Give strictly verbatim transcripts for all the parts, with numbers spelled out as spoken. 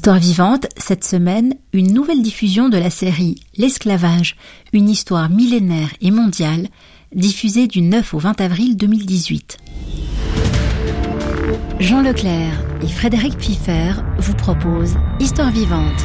Histoire vivante, cette semaine, une nouvelle diffusion de la série L'esclavage, une histoire millénaire et mondiale, diffusée du neuf au vingt avril deux mille dix-huit. Jean Leclerc et Frédéric Pfiffer vous proposent Histoire vivante.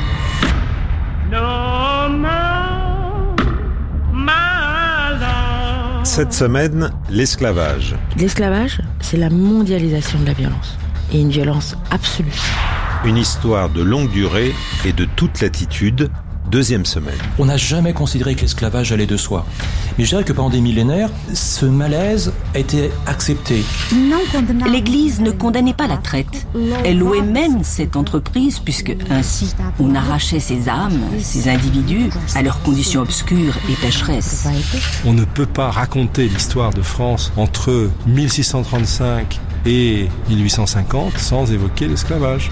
Cette semaine, l'esclavage. L'esclavage, c'est la mondialisation de la violence, et une violence absolue. Une histoire de longue durée et de toute latitude, deuxième semaine. On n'a jamais considéré que l'esclavage allait de soi. Mais je dirais que pendant des millénaires, ce malaise a été accepté. L'Église ne condamnait pas la traite. Elle louait même cette entreprise, puisque ainsi, on arrachait ces âmes, ces individus, à leurs conditions obscures et pécheresses. On ne peut pas raconter l'histoire de France entre mille six cent trente-cinq et mille huit cent cinquante sans évoquer l'esclavage.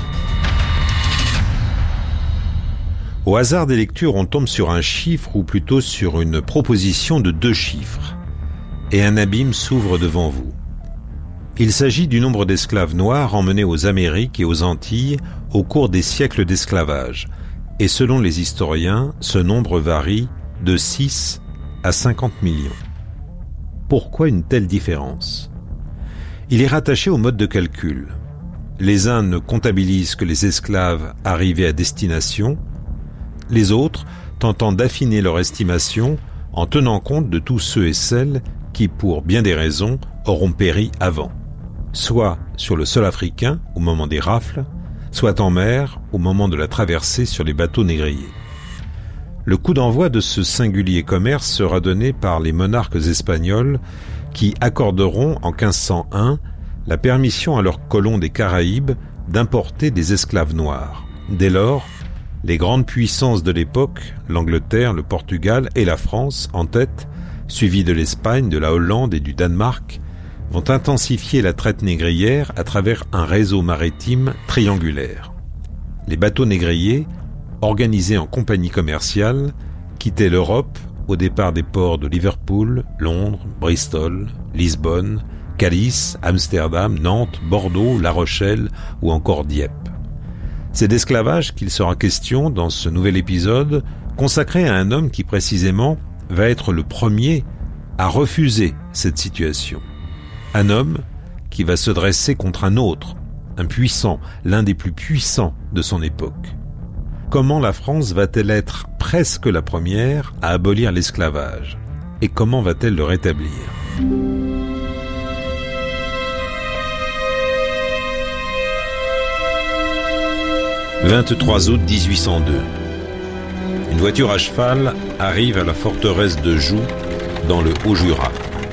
Au hasard des lectures, on tombe sur un chiffre, ou plutôt sur une proposition de deux chiffres. Et un abîme s'ouvre devant vous. Il s'agit du nombre d'esclaves noirs emmenés aux Amériques et aux Antilles au cours des siècles d'esclavage. Et selon les historiens, ce nombre varie de six à cinquante millions. Pourquoi une telle différence ? Il est rattaché au mode de calcul. Les uns ne comptabilisent que les esclaves arrivés à destination, les autres tentant d'affiner leur estimation en tenant compte de tous ceux et celles qui, pour bien des raisons, auront péri avant, soit sur le sol africain au moment des rafles, soit en mer au moment de la traversée sur les bateaux négriers. Le coup d'envoi de ce singulier commerce sera donné par les monarques espagnols qui accorderont en quinze cent un la permission à leurs colons des Caraïbes d'importer des esclaves noirs. Dès lors, les grandes puissances de l'époque, l'Angleterre, le Portugal et la France en tête, suivies de l'Espagne, de la Hollande et du Danemark, vont intensifier la traite négrière à travers un réseau maritime triangulaire. Les bateaux négriers, organisés en compagnies commerciales, quittaient l'Europe au départ des ports de Liverpool, Londres, Bristol, Lisbonne, Calice, Amsterdam, Nantes, Bordeaux, La Rochelle ou encore Dieppe. C'est d'esclavage qu'il sera question dans ce nouvel épisode, consacré à un homme qui précisément va être le premier à refuser cette situation. Un homme qui va se dresser contre un autre, un puissant, l'un des plus puissants de son époque. Comment la France va-t-elle être presque la première à abolir l'esclavage ? Et comment va-t-elle le rétablir ? vingt-trois août dix-huit cent deux. Une voiture à cheval arrive à la forteresse de Joux, dans le Haut-Jura.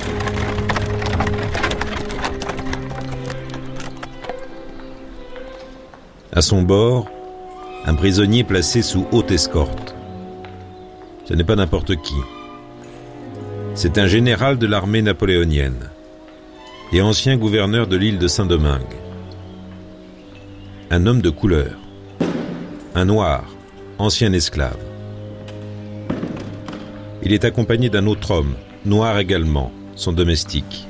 À son bord, un prisonnier placé sous haute escorte. Ce n'est pas n'importe qui. C'est un général de l'armée napoléonienne et ancien gouverneur de l'île de Saint-Domingue. Un homme de couleur. Un noir, ancien esclave. Il est accompagné d'un autre homme, noir également, son domestique.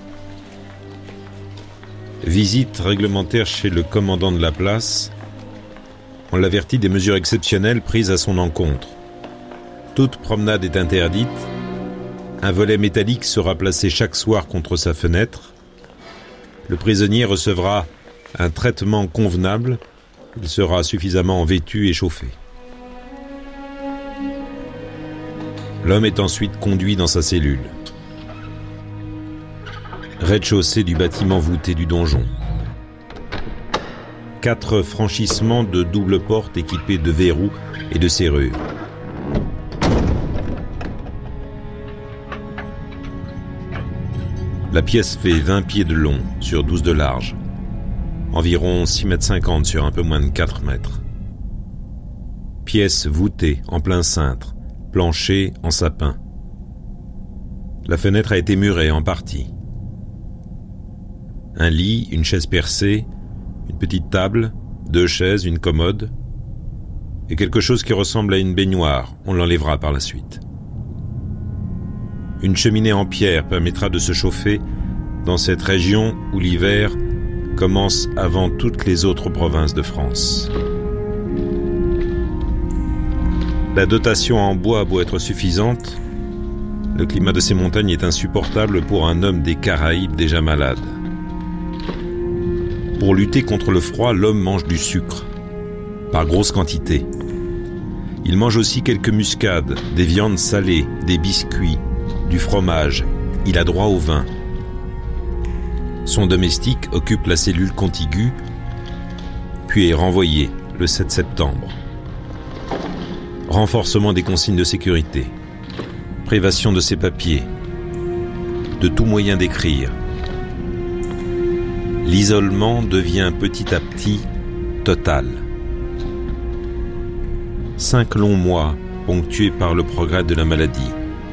Visite réglementaire chez le commandant de la place. On l'avertit des mesures exceptionnelles prises à son encontre. Toute promenade est interdite. Un volet métallique sera placé chaque soir contre sa fenêtre. Le prisonnier recevra un traitement convenable. Il sera suffisamment vêtu et chauffé. L'homme est ensuite conduit dans sa cellule. Rez-de-chaussée du bâtiment voûté du donjon. Quatre franchissements de double porte équipés de verrous et de serrures. La pièce fait vingt pieds de long sur douze de large. Environ six mètres cinquante sur un peu moins de quatre mètres. Pièce voûtée en plein cintre, plancher en sapin. La fenêtre a été murée en partie. Un lit, une chaise percée, une petite table, deux chaises, une commode et quelque chose qui ressemble à une baignoire, on l'enlèvera par la suite. Une cheminée en pierre permettra de se chauffer dans cette région où l'hiver commence avant toutes les autres provinces de France. La dotation en bois a beau être suffisante, le climat de ces montagnes est insupportable pour un homme des Caraïbes déjà malade. Pour lutter contre le froid, l'homme mange du sucre, par grosses quantités. Il mange aussi quelques muscades, des viandes salées, des biscuits, du fromage. Il a droit au vin. Son domestique occupe la cellule contiguë, puis est renvoyé le sept septembre. Renforcement des consignes de sécurité, privation de ses papiers, de tout moyen d'écrire. L'isolement devient petit à petit total. Cinq longs mois ponctués par le progrès de la maladie.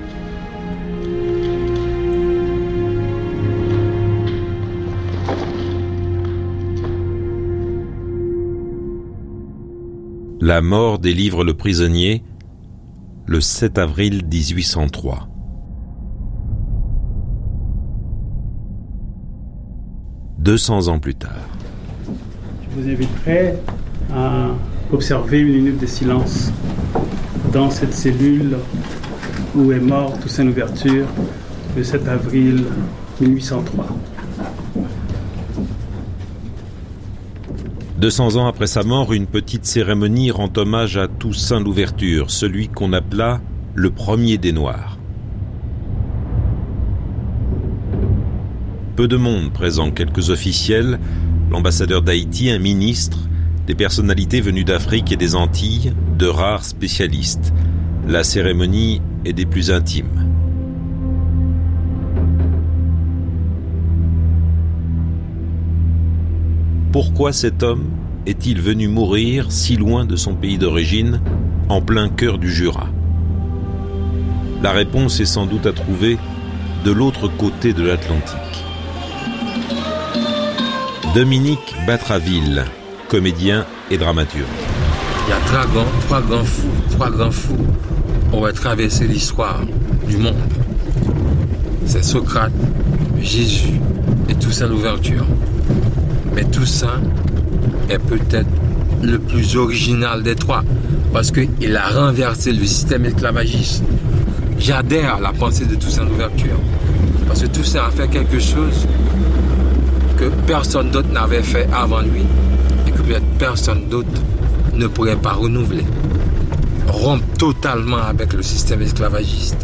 La mort délivre le prisonnier le sept avril dix-huit cent trois. deux cents ans plus tard. Je vous inviterai à observer une minute de silence dans cette cellule où est mort Toussaint Louverture le sept avril mille huit cent trois. deux cents ans après sa mort, une petite cérémonie rend hommage à Toussaint Louverture, celui qu'on appela le premier des Noirs. Peu de monde présent, quelques officiels, l'ambassadeur d'Haïti, un ministre, des personnalités venues d'Afrique et des Antilles, de rares spécialistes. La cérémonie est des plus intimes. Pourquoi cet homme est-il venu mourir si loin de son pays d'origine, en plein cœur du Jura? La réponse est sans doute à trouver de l'autre côté de l'Atlantique. Dominique Batraville, comédien et dramaturge. Il y a trois grands, trois grands fous, trois grands fous ont traversé l'histoire du monde. C'est Socrate, Jésus et Toussaint Louverture. Mais Toussaint est peut-être le plus original des trois, parce qu'il a renversé le système esclavagiste. J'adhère à la pensée de Toussaint Louverture, parce que Toussaint a fait quelque chose que personne d'autre n'avait fait avant lui, et que peut-être personne d'autre ne pourrait pas renouveler. Rompre totalement avec le système esclavagiste.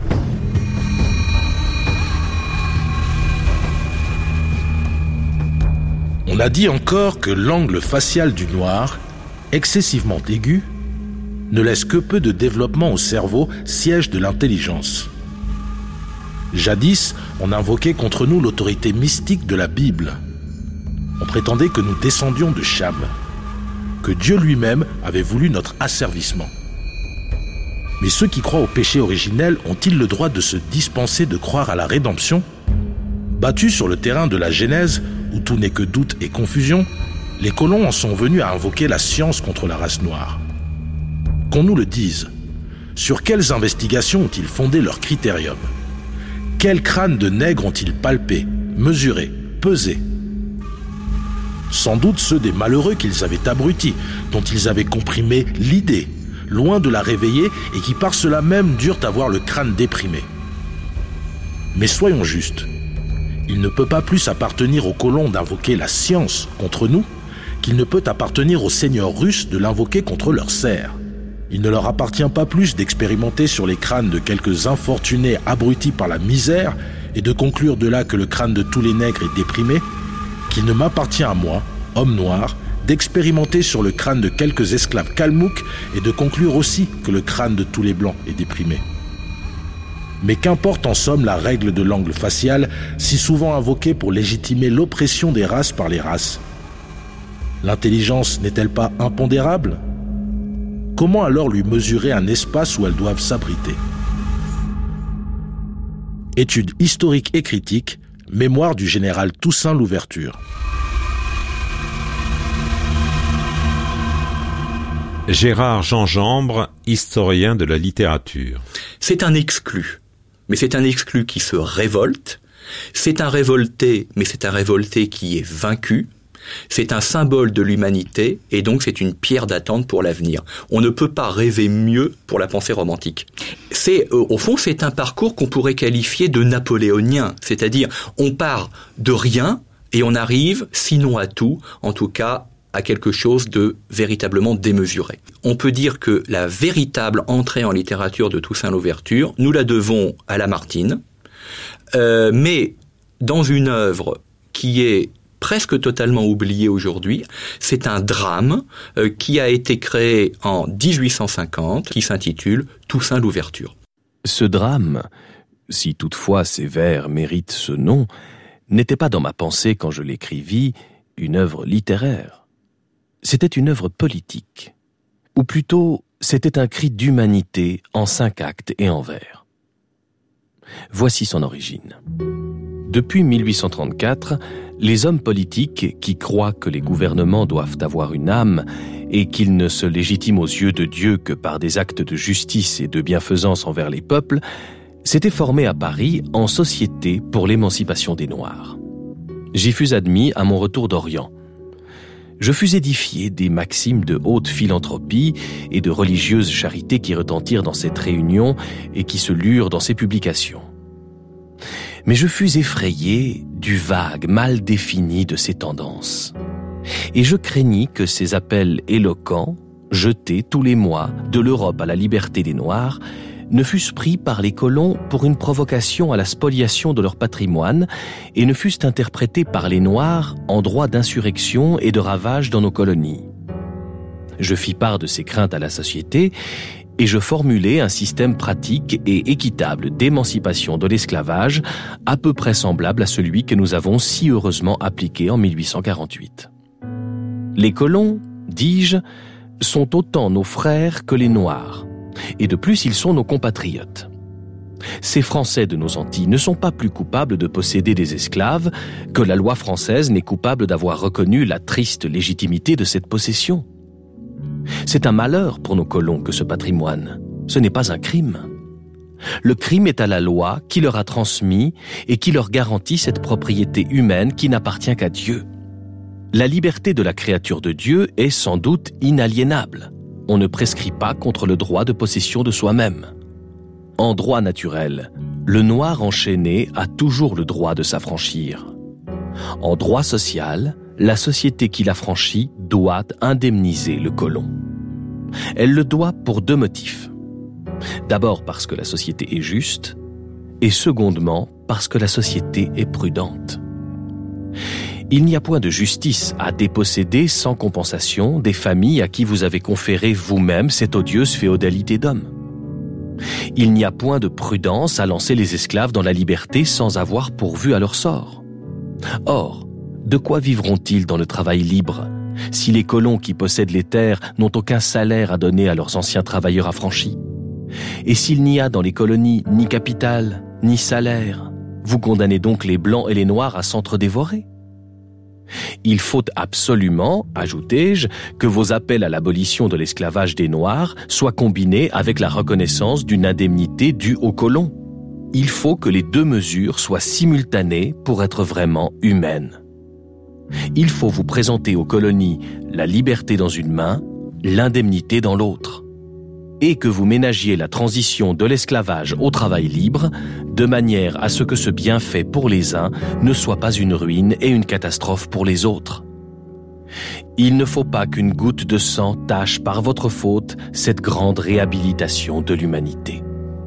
On a dit encore que l'angle facial du noir, excessivement aigu, ne laisse que peu de développement au cerveau, siège de l'intelligence. Jadis, on invoquait contre nous l'autorité mystique de la Bible. On prétendait que nous descendions de Cham, que Dieu lui-même avait voulu notre asservissement. Mais ceux qui croient au péché originel ont-ils le droit de se dispenser de croire à la rédemption ? Battus sur le terrain de la Genèse, où tout n'est que doute et confusion, les colons en sont venus à invoquer la science contre la race noire. Qu'on nous le dise, sur quelles investigations ont-ils fondé leur critérium ? Quels crânes de nègres ont-ils palpé, mesuré, pesé ? Sans doute ceux des malheureux qu'ils avaient abrutis, dont ils avaient comprimé l'idée, loin de la réveiller et qui par cela même durent avoir le crâne déprimé. Mais soyons justes. Il ne peut pas plus appartenir aux colons d'invoquer la science contre nous qu'il ne peut appartenir aux seigneurs russes de l'invoquer contre leurs serfs. Il ne leur appartient pas plus d'expérimenter sur les crânes de quelques infortunés abrutis par la misère et de conclure de là que le crâne de tous les nègres est déprimé, qu'il ne m'appartient à moi, homme noir, d'expérimenter sur le crâne de quelques esclaves kalmouks et de conclure aussi que le crâne de tous les blancs est déprimé. Mais qu'importe en somme la règle de l'angle facial, si souvent invoquée pour légitimer l'oppression des races par les races. L'intelligence n'est-elle pas impondérable ? Comment alors lui mesurer un espace où elles doivent s'abriter ? Étude historique et critique, mémoire du général Toussaint Louverture. Gérard Gingembre, historien de la littérature. C'est un exclu, mais c'est un exclu qui se révolte. C'est un révolté, mais c'est un révolté qui est vaincu. C'est un symbole de l'humanité et donc c'est une pierre d'attente pour l'avenir. On ne peut pas rêver mieux pour la pensée romantique. C'est, au fond, c'est un parcours qu'on pourrait qualifier de napoléonien. C'est-à-dire, on part de rien et on arrive, sinon à tout, en tout cas, à quelque chose de véritablement démesuré. On peut dire que la véritable entrée en littérature de Toussaint Louverture, nous la devons à Lamartine, euh, mais dans une œuvre qui est presque totalement oubliée aujourd'hui, c'est un drame euh, qui a été créé en dix-huit cent cinquante, qui s'intitule Toussaint Louverture. Ce drame, si toutefois ces vers méritent ce nom, n'était pas dans ma pensée quand je l'écrivis une œuvre littéraire. C'était une œuvre politique, ou plutôt c'était un cri d'humanité en cinq actes et en vers. Voici son origine. Depuis mille huit cent trente-quatre, les hommes politiques qui croient que les gouvernements doivent avoir une âme et qu'ils ne se légitiment aux yeux de Dieu que par des actes de justice et de bienfaisance envers les peuples, s'étaient formés à Paris en Société pour l'émancipation des Noirs. J'y fus admis à mon retour d'Orient. Je fus édifié des maximes de haute philanthropie et de religieuse charité qui retentirent dans cette réunion et qui se lurent dans ces publications. Mais je fus effrayé du vague mal défini de ces tendances. Et je craignis que ces appels éloquents, jetés tous les mois de l'Europe à la liberté des Noirs, ne fussent pris par les colons pour une provocation à la spoliation de leur patrimoine et ne fussent interprétés par les Noirs en droit d'insurrection et de ravage dans nos colonies. Je fis part de ces craintes à la société et je formulai un système pratique et équitable d'émancipation de l'esclavage à peu près semblable à celui que nous avons si heureusement appliqué en mille huit cent quarante-huit. Les colons, dis-je, sont autant nos frères que les Noirs. Et de plus, ils sont nos compatriotes. Ces Français de nos Antilles ne sont pas plus coupables de posséder des esclaves que la loi française n'est coupable d'avoir reconnu la triste légitimité de cette possession. C'est un malheur pour nos colons que ce patrimoine. Ce n'est pas un crime. Le crime est à la loi qui leur a transmis et qui leur garantit cette propriété humaine qui n'appartient qu'à Dieu. La liberté de la créature de Dieu est sans doute inaliénable. On ne prescrit pas contre le droit de possession de soi-même. En droit naturel, le noir enchaîné a toujours le droit de s'affranchir. En droit social, la société qui l'affranchit doit indemniser le colon. Elle le doit pour deux motifs. D'abord parce que la société est juste, et secondement parce que la société est prudente. Il n'y a point de justice à déposséder sans compensation des familles à qui vous avez conféré vous-même cette odieuse féodalité d'hommes. Il n'y a point de prudence à lancer les esclaves dans la liberté sans avoir pourvu à leur sort. Or, de quoi vivront-ils dans le travail libre, si les colons qui possèdent les terres n'ont aucun salaire à donner à leurs anciens travailleurs affranchis? Et s'il n'y a dans les colonies ni capital, ni salaire, vous condamnez donc les Blancs et les Noirs à s'entre-dévorer? Il faut absolument, ajoutai-je, que vos appels à l'abolition de l'esclavage des Noirs soient combinés avec la reconnaissance d'une indemnité due aux colons. Il faut que les deux mesures soient simultanées pour être vraiment humaines. Il faut vous présenter aux colonies la liberté dans une main, l'indemnité dans l'autre, et que vous ménagiez la transition de l'esclavage au travail libre, de manière à ce que ce bienfait pour les uns ne soit pas une ruine et une catastrophe pour les autres. Il ne faut pas qu'une goutte de sang tâche par votre faute cette grande réhabilitation de l'humanité.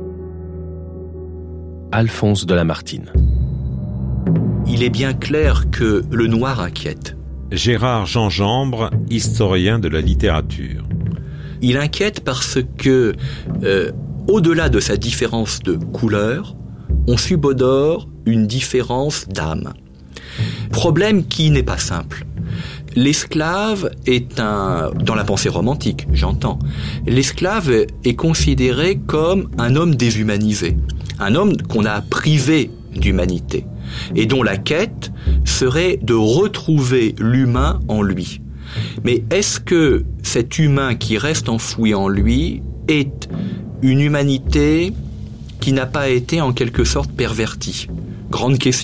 Alphonse de Lamartine. Il est bien clair que le noir inquiète. Gérard Jean-Jambre, historien de la littérature. Il inquiète parce que, euh, au-delà de sa différence de couleur, on subodore une différence d'âme. Problème qui n'est pas simple. L'esclave est un... Dans la pensée romantique, j'entends. L'esclave est considéré comme un homme déshumanisé. Un homme qu'on a privé d'humanité. Et dont la quête serait de retrouver l'humain en lui. Mais est-ce que cet humain qui reste enfoui en lui est une humanité qui n'a pas été en quelque sorte pervertie? Grande question.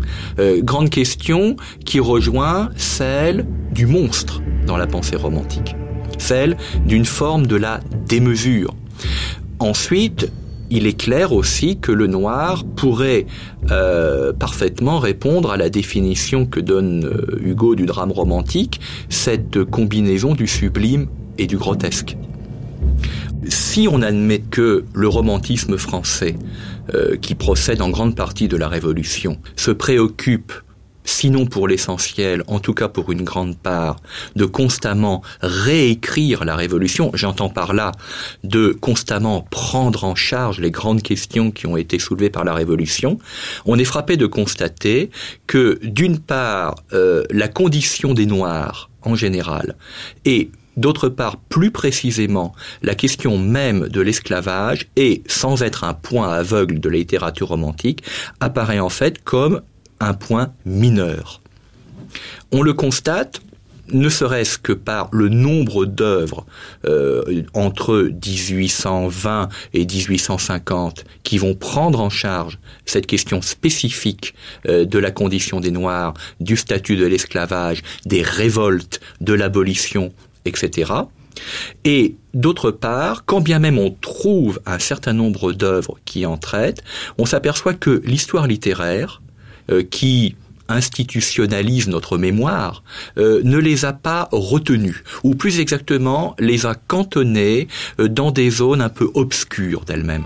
Euh, grande question qui rejoint celle du monstre dans la pensée romantique, celle d'une forme de la démesure. Ensuite, il est clair aussi que le noir pourrait euh, parfaitement répondre à la définition que donne euh, Hugo du drame romantique, cette combinaison du sublime et du grotesque. Si on admet que le romantisme français, euh, qui procède en grande partie de la Révolution, se préoccupe, sinon pour l'essentiel, en tout cas pour une grande part, de constamment réécrire la Révolution, j'entends par là de constamment prendre en charge les grandes questions qui ont été soulevées par la Révolution, on est frappé de constater que, d'une part, euh, la condition des Noirs, en général, et d'autre part, plus précisément, la question même de l'esclavage, et sans être un point aveugle de la littérature romantique, apparaît en fait comme un point mineur. On le constate, ne serait-ce que par le nombre d'œuvres euh, entre dix-huit cent vingt et dix-huit cent cinquante qui vont prendre en charge cette question spécifique euh, de la condition des Noirs, du statut de l'esclavage, des révoltes, de l'abolition, et cetera. Et d'autre part, quand bien même on trouve un certain nombre d'œuvres qui en traitent, on s'aperçoit que l'histoire littéraire, euh, qui institutionnalise notre mémoire, euh, ne les a pas retenues, ou plus exactement, les a cantonnées euh, dans des zones un peu obscures d'elles-mêmes.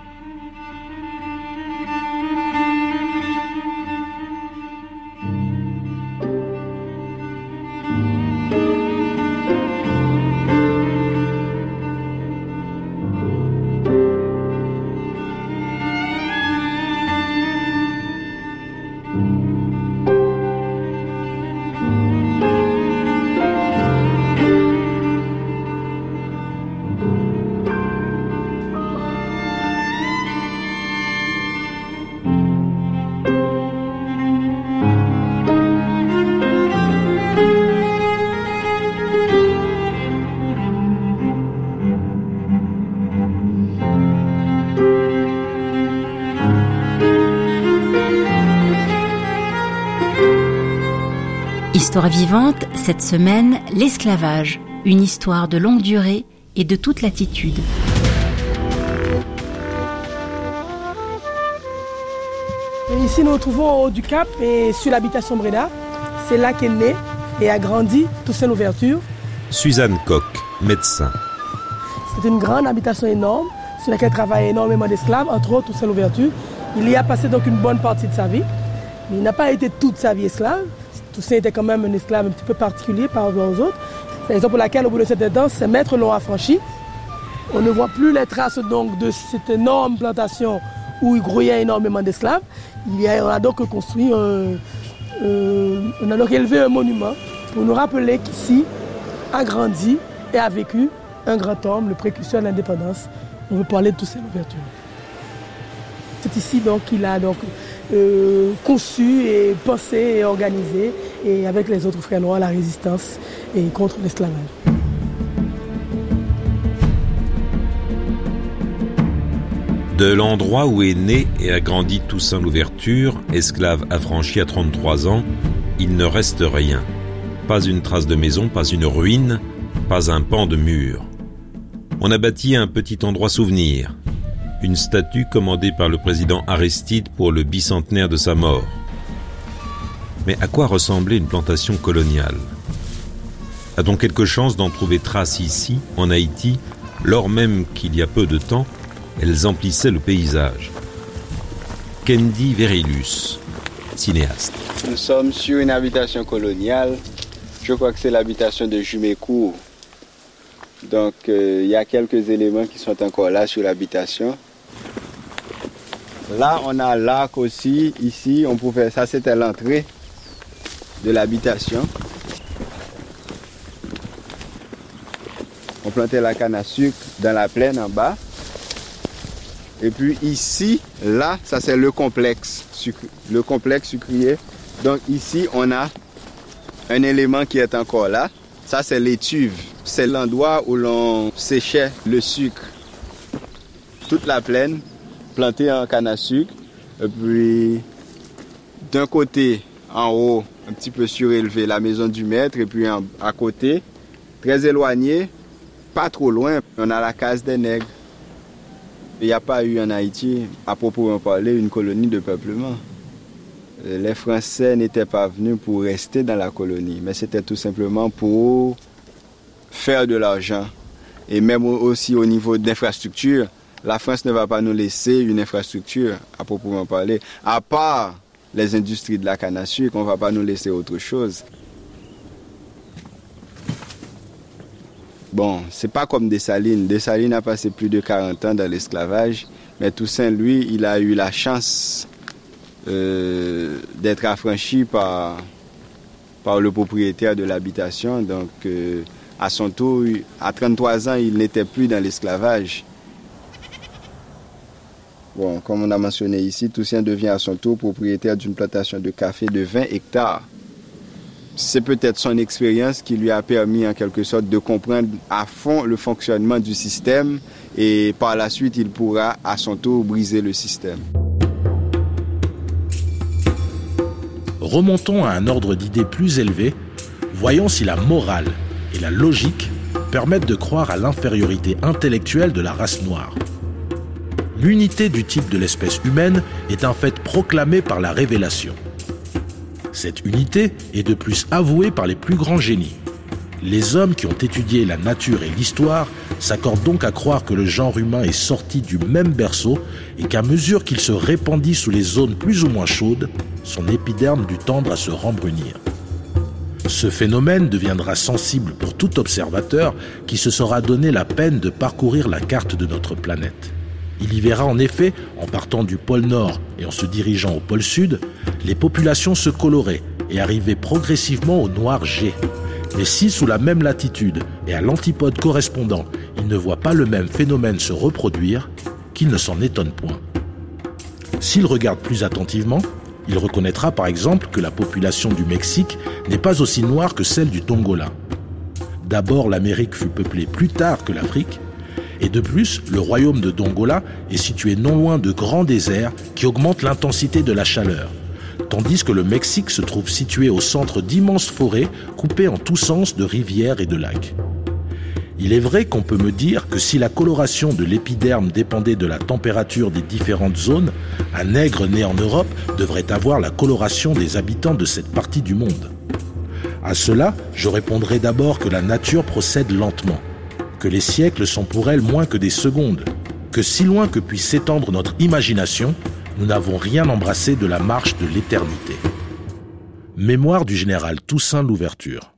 Histoire vivante, cette semaine, l'esclavage, une histoire de longue durée et de toute latitude. Et ici, nous nous trouvons au haut du Cap et sur l'habitation Breda. C'est là qu'est né et a grandi Toussaint Louverture. Suzanne Koch, médecin. C'est une grande habitation énorme sur laquelle travaillent énormément d'esclaves, entre autres Toussaint Louverture. Il y a passé donc une bonne partie de sa vie, mais il n'a pas été toute sa vie esclave. Toussaint était quand même un esclave un petit peu particulier par rapport aux autres. C'est la raison pour laquelle, au bout de cette danse, ces maîtres l'ont affranchi. On ne voit plus les traces donc, de cette énorme plantation où il grouillait énormément d'esclaves. Il y a, on a donc construit un, euh, on a donc élevé un monument pour nous rappeler qu'ici a grandi et a vécu un grand homme, le précurseur de l'indépendance. On veut parler de Toussaint Louverture. C'est ici donc qu'il a donc euh, conçu et pensé et organisé, et avec les autres frères noirs, la résistance et contre l'esclavage. De l'endroit où est né et a grandi Toussaint Louverture, esclave affranchi à trente-trois ans, il ne reste rien. Pas une trace de maison, pas une ruine, pas un pan de mur. On a bâti un petit endroit souvenir, une statue commandée par le président Aristide pour le bicentenaire de sa mort. Mais à quoi ressemblait une plantation coloniale ? A-t-on quelque chance d'en trouver trace ici, en Haïti, lors même qu'il y a peu de temps, elles emplissaient le paysage ? Kendi Verilus, cinéaste. Nous sommes sur une habitation coloniale. Je crois que c'est l'habitation de Jumécourt. Donc, euh, il y a quelques éléments qui sont encore là sur l'habitation. Là, on a l'arc aussi. Ici, on pouvait, ça c'était l'entrée de l'habitation. On plantait la canne à sucre dans la plaine en bas. Et puis ici, là, ça c'est le complexe, sucre, le complexe sucrier. Donc ici, on a un élément qui est encore là. Ça c'est l'étuve. C'est l'endroit où l'on séchait le sucre. Toute la plaine, plantée en canne à sucre. Et puis, d'un côté, en haut, un petit peu surélevé, la maison du maître, et puis en, à côté, très éloigné, pas trop loin, on a la case des nègres. Il n'y a pas eu en Haïti, à proprement parler, une colonie de peuplement. Les Français n'étaient pas venus pour rester dans la colonie, mais c'était tout simplement pour faire de l'argent. Et même aussi au niveau d'infrastructure, la France ne va pas nous laisser une infrastructure, à proprement parler, à part les industries de la canne à sucre, on ne va pas nous laisser autre chose. Bon, c'est pas comme Dessalines. Dessalines a passé plus de quarante ans dans l'esclavage, mais Toussaint, lui, il a eu la chance euh, d'être affranchi par, par le propriétaire de l'habitation. Donc, euh, à son tour, à trente-trois ans, il n'était plus dans l'esclavage. Bon, comme on a mentionné ici, Toussaint devient à son tour propriétaire d'une plantation de café de vingt hectares. C'est peut-être son expérience qui lui a permis en quelque sorte de comprendre à fond le fonctionnement du système et par la suite il pourra à son tour briser le système. Remontons à un ordre d'idées plus élevé, voyons si la morale et la logique permettent de croire à l'infériorité intellectuelle de la race noire. L'unité du type de l'espèce humaine est un fait proclamé par la révélation. Cette unité est de plus avouée par les plus grands génies. Les hommes qui ont étudié la nature et l'histoire s'accordent donc à croire que le genre humain est sorti du même berceau et qu'à mesure qu'il se répandit sous les zones plus ou moins chaudes, son épiderme dut tendre à se rembrunir. Ce phénomène deviendra sensible pour tout observateur qui se sera donné la peine de parcourir la carte de notre planète. Il y verra en effet, en partant du pôle Nord et en se dirigeant au pôle Sud, les populations se colorer et arriver progressivement au noir G. Mais si sous la même latitude et à l'antipode correspondant, il ne voit pas le même phénomène se reproduire, qu'il ne s'en étonne point. S'il regarde plus attentivement, il reconnaîtra par exemple que la population du Mexique n'est pas aussi noire que celle du Dongola. D'abord, l'Amérique fut peuplée plus tard que l'Afrique, et de plus, le royaume de Dongola est situé non loin de grands déserts qui augmentent l'intensité de la chaleur, tandis que le Mexique se trouve situé au centre d'immenses forêts coupées en tous sens de rivières et de lacs. Il est vrai qu'on peut me dire que si la coloration de l'épiderme dépendait de la température des différentes zones, un nègre né en Europe devrait avoir la coloration des habitants de cette partie du monde. À cela, je répondrai d'abord que la nature procède lentement, que les siècles sont pour elle moins que des secondes, que si loin que puisse s'étendre notre imagination, nous n'avons rien embrassé de la marche de l'éternité. Mémoire du général Toussaint Louverture.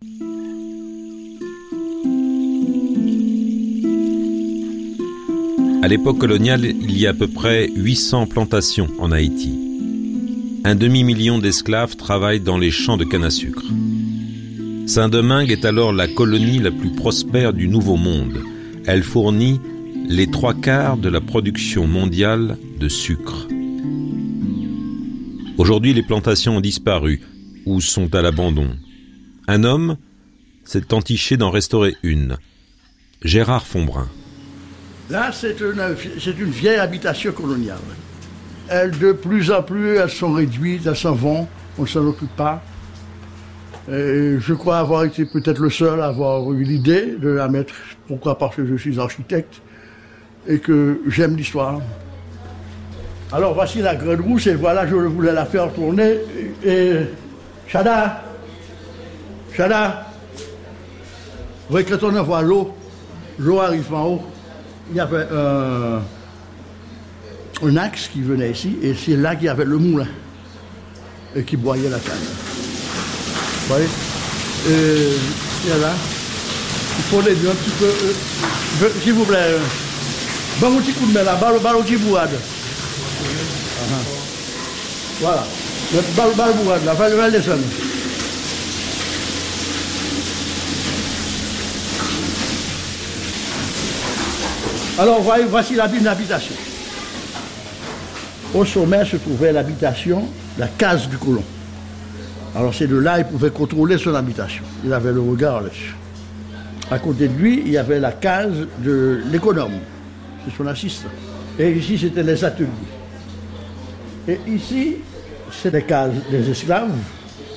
À l'époque coloniale, il y a à peu près huit cents plantations en Haïti. Un demi-million d'esclaves travaillent dans les champs de canne à sucre. Saint-Domingue est alors la colonie la plus prospère du Nouveau Monde. Elle fournit les trois quarts de la production mondiale de sucre. Aujourd'hui, les plantations ont disparu ou sont à l'abandon. Un homme s'est entiché d'en restaurer une. Gérard Fonbrun. Là, c'est une, c'est une vieille habitation coloniale. Elles, de plus en plus, elles sont réduites, elles s'en vont, on ne s'en occupe pas. Et je crois avoir été peut-être le seul à avoir eu l'idée de la mettre, pourquoi parce que je suis architecte et que j'aime l'histoire. Alors voici la grande rousse et voilà, je voulais la faire tourner. Et Chada, Chada, vous voyez, quand on envoie l'eau, l'eau arrive en haut. Il y avait un, un axe qui venait ici et c'est là qu'il y avait le moulin et qui broyait la canne. Vous voyez, et, et là, il faut l'aider un petit peu. Euh, S'il vous plaît, euh, bon, un petit coup de main là, balle, balle au petit bouade. Uh-huh. Voilà, balle, balle bouade là, va le descendre. Alors, voyez, voici l'habitation. Au sommet se trouvait l'habitation, la case du colon. Alors c'est de là qu'il pouvait contrôler son habitation. Il avait le regard là-dessus. À côté de lui, il y avait la case de l'économe. C'est son assistant. Et ici, c'était les ateliers. Et ici, c'est les cases des esclaves.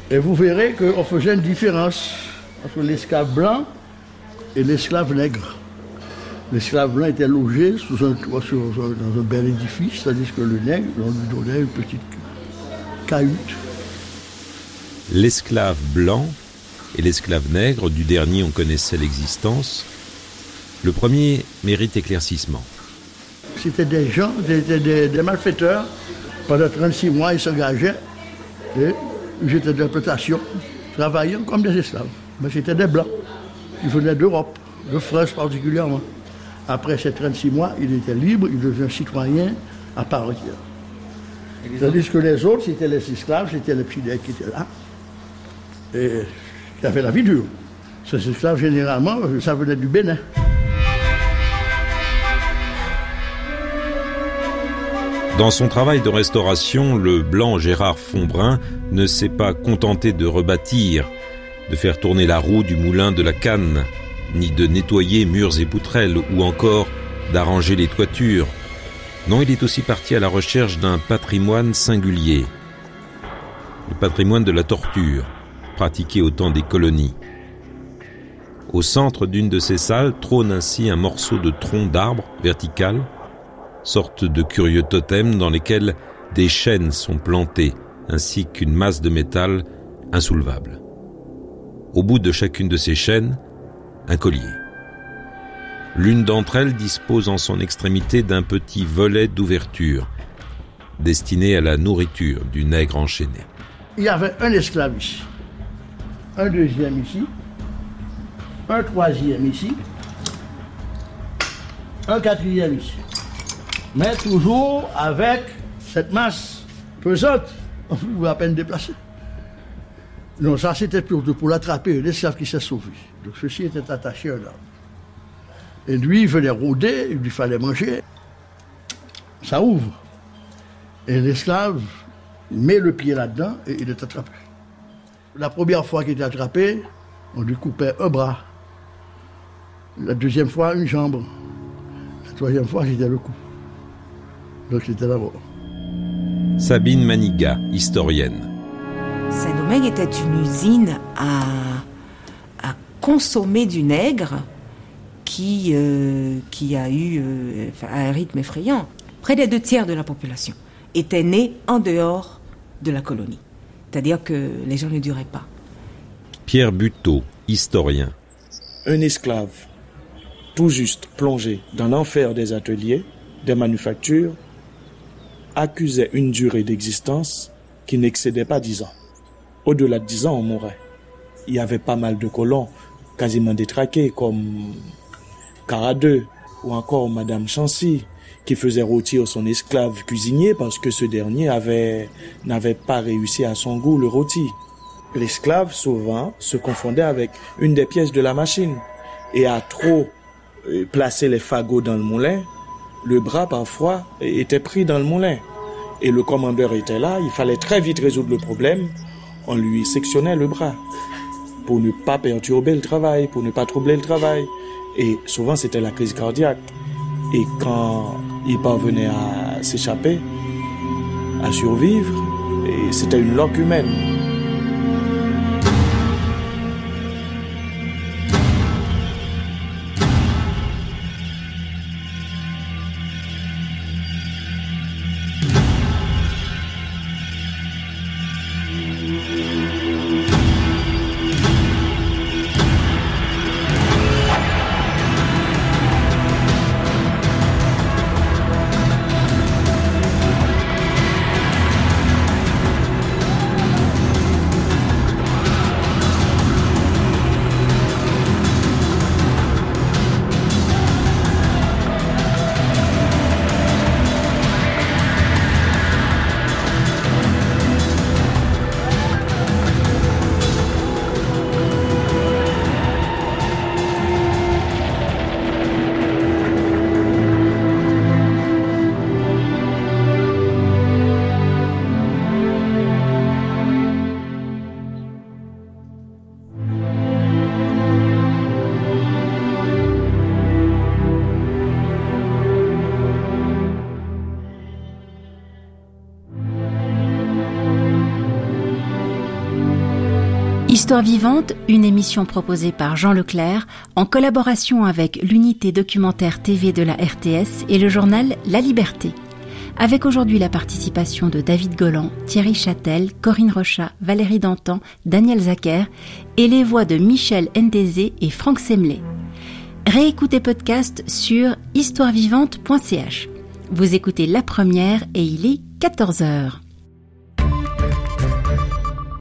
Et vous verrez qu'on faisait une différence entre l'esclave blanc et l'esclave nègre. L'esclave blanc était logé sous un toit, sur, dans un bel édifice, tandis que le nègre, on lui donnait une petite cahute. L'esclave blanc et l'esclave nègre, du dernier on connaissait l'existence. Le premier mérite éclaircissement. C'était des gens, des, des, des malfaiteurs. Pendant trente-six mois, ils s'engageaient et ils étaient d'implantation, travaillant comme des esclaves. Mais c'était des blancs qui venaient d'Europe, de France particulièrement. Après ces trente-six mois, il était libre, il devient citoyen à part entière. Tandis que les autres, c'était les esclaves, c'était les petits nègres qui étaient là, et qui avaient la vie dure. Ces esclaves, généralement, ça venait du Bénin. Dans son travail de restauration, le blanc Gérard Fonbrun ne s'est pas contenté de rebâtir, de faire tourner la roue du moulin de la canne, ni de nettoyer murs et poutrelles, ou encore d'arranger les toitures. Non, il est aussi parti à la recherche d'un patrimoine singulier, le patrimoine de la torture, pratiqué au temps des colonies. Au centre d'une de ces salles trône ainsi un morceau de tronc d'arbre vertical, sorte de curieux totem dans lesquels des chaînes sont plantées, ainsi qu'une masse de métal insoulevable. Au bout de chacune de ces chaînes, un collier. L'une d'entre elles dispose en son extrémité d'un petit volet d'ouverture, destiné à la nourriture du nègre enchaîné. Il y avait un esclave ici, un deuxième ici, un troisième ici, un quatrième ici. Mais toujours avec cette masse pesante, on pouvait à peine déplacer. Non, ça c'était pour, pour l'attraper, l'esclave qui s'est sauvé. Donc ceci était attaché à un arbre. Et lui, il venait rôder, il lui fallait manger. Ça ouvre. Et l'esclave, il met le pied là-dedans et il est attrapé. La première fois qu'il était attrapé, on lui coupait un bras. La deuxième fois, une jambe. La troisième fois, c'était le cou. Donc c'était la mort. Sabine Maniga, historienne. Saint-Domingue était une usine à, à consommer du nègre qui, euh, qui a eu euh, un rythme effrayant. Près des deux tiers de la population était née en dehors de la colonie. C'est-à-dire que les gens ne duraient pas. Pierre Buteau, historien. Un esclave, tout juste plongé dans l'enfer des ateliers, des manufactures, accusait une durée d'existence qui n'excédait pas dix ans. Au-delà de dix ans, on mourait. Il y avait pas mal de colons quasiment détraqués, comme Caradeux ou encore Madame Chancy, qui faisait rôtir son esclave cuisinier parce que ce dernier avait, n'avait pas réussi à son goût le rôti. L'esclave, souvent, se confondait avec une des pièces de la machine et à trop placer les fagots dans le moulin, le bras parfois était pris dans le moulin. Et le commandeur était là, il fallait très vite résoudre le problème. On lui sectionnait le bras pour ne pas perturber le travail, pour ne pas troubler le travail. Et souvent, c'était la crise cardiaque. Et quand il parvenait à s'échapper, à survivre, et c'était une loque humaine. Histoire vivante, une émission proposée par Jean Leclerc en collaboration avec l'unité documentaire T V de la R T S et le journal La Liberté. Avec aujourd'hui la participation de David Golan, Thierry Châtel, Corinne Rochat, Valérie Dantan, Daniel Zacher et les voix de Michel Ndezé et Franck Semlé. Réécoutez podcast sur histoire vivante point c h. Vous écoutez La Première et il est quatorze heures.